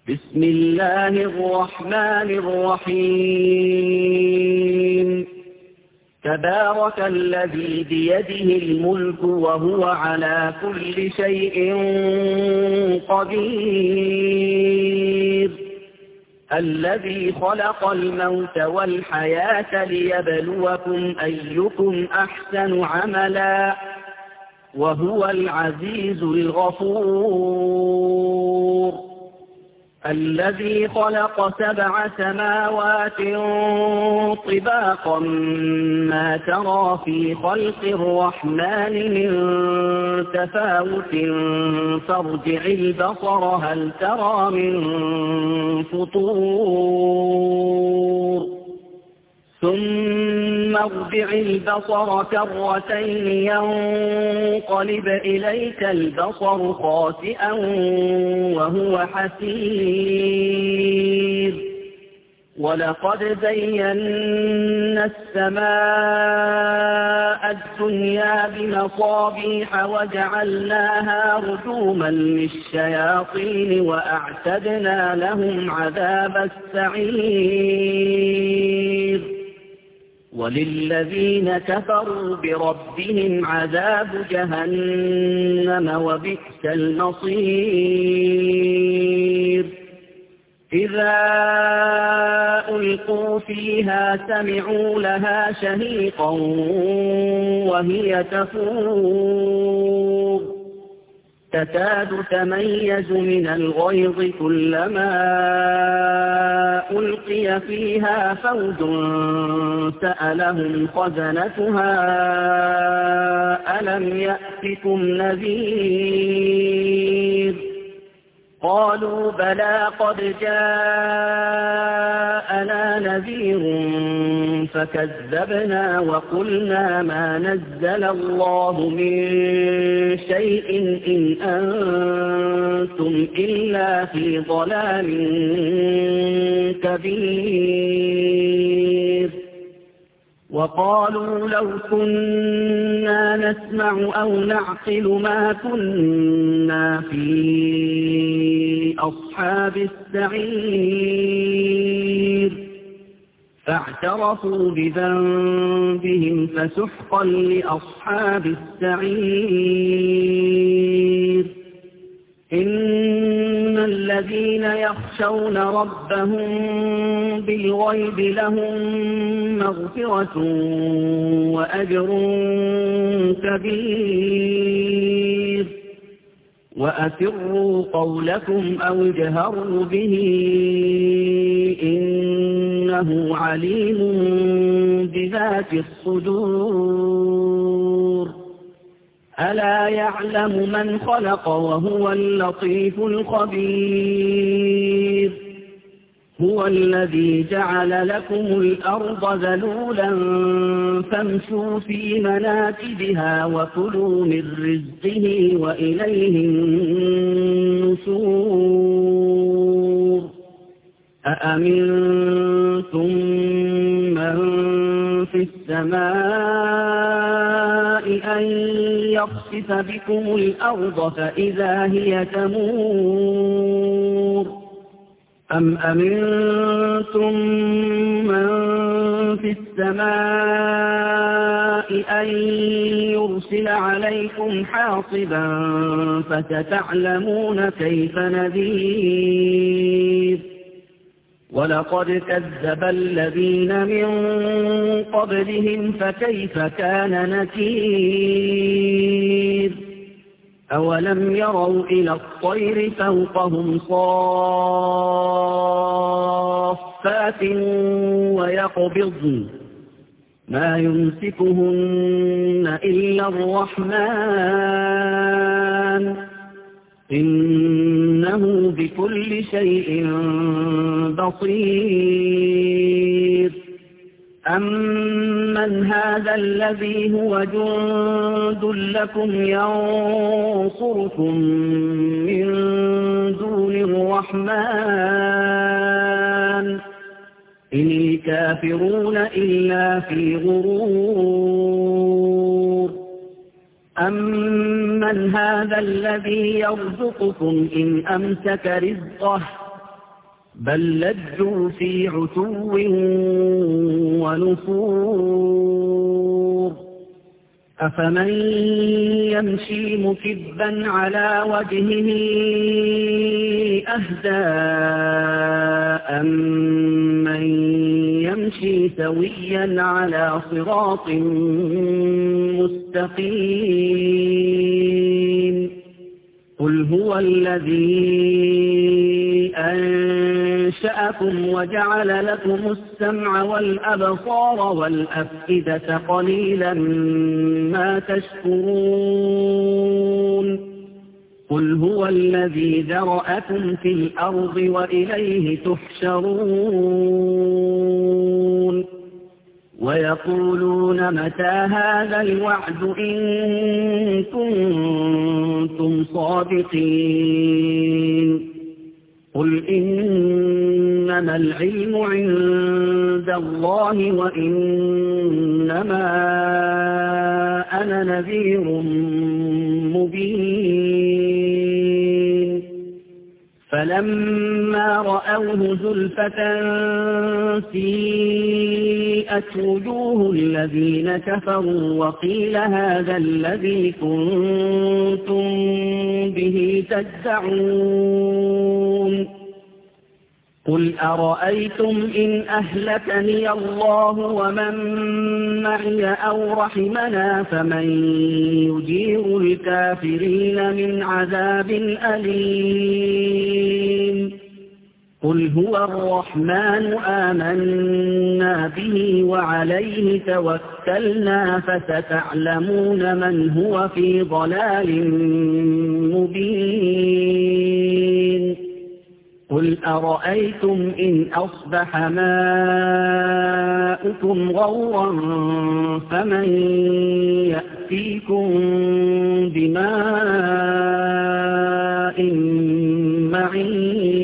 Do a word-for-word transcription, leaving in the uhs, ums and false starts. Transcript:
بسم الله الرحمن الرحيم تبارك الذي بيده الملك وهو على كل شيء قدير الذي خلق الموت والحياة ليبلوكم أيكم أحسن عملا وهو العزيز الغفور الذي خلق سبع سماوات طباقا ما ترى في خلق الرحمن من تفاوت فارجع البصر هل ترى من فطور ثم ارجع البصر كرتين ينقلب إليك البصر خاسئا وهو حسير ولقد زينا السماء الدنيا بمصابيح وجعلناها رجوما للشياطين وأعتدنا لهم عذاب السعير وللذين كفروا بربهم عذاب جهنم وبئس المصير إذا ألقوا فيها سمعوا لها شهيقا وهي تفور تكاد تميز من الغيظ كلما ألقي فيها فوج سألهم خزنتها ألم يأتكم نذير قالوا بلى قد جاءنا نذير فكذبنا وقلنا ما نزل الله من شيء إن أنتم إلا في ضلال كبير وقالوا لو كنا نسمع أو نعقل ما كنا في أصحاب السعير فاعترفوا بذنبهم فسحقا لأصحاب السعير إن الذين يخشون ربهم بالغيب لهم مغفرة وأجر كبير وأسروا قولكم أو اجهروا به إنه عليم بذات الصدور ألا يعلم من خلق وهو اللطيف الخبير هو الذي جعل لكم الأرض ذلولا فامشوا في مناكبها وكلوا من رزقه وإليه النشور أأمنتم من في السماء أن يخسف بكم الأرض فإذا هي تمور أم أمنتم من في السماء أن يرسل عليكم حاصبا فستعلمون كيف نذير ولقد كذب الذين من قبلهم فكيف كان نكير أولم يروا إلى الطير فوقهم صافات ويقبضن ما يمسكهن إلا الرحمن إنه بكل شيء بصير أمن هذا الذي هو جند لكم ينصركم من دون الرحمن إن الكافرون إلا في غرور أمن هذا الذي يرزقكم إن أمسك رزقه بل لجوا في عتو ونفور أفمن يمشي مكبا على وجهه أهدى أمن يمشي سويا على صراط مستقيم قل هو الذي أنشأكم وجعل لكم السمع والأبصار والأفئدة قليلا ما تشكرون قل هو الذي ذرأكم في الأرض وإليه تحشرون ويقولون متى هذا الوعد إن كنتم صادقين قل إنما العلم عند الله وإنما أنا نذير مبين فلما رأوه زلفة سيئت وجوه الذين كفروا وقيل هذا الذي كنتم به تدعون قل أرأيتم إن أهلكني الله ومن معي أو رحمنا فمن يجير الكافرين من عذاب أليم قل هو الرحمن آمنا به وعليه توكلنا فستعلمون من هو في ضلال مبين قل أرأيتم إن أصبح ماؤكم غورا فمن يأتيكم بماء معين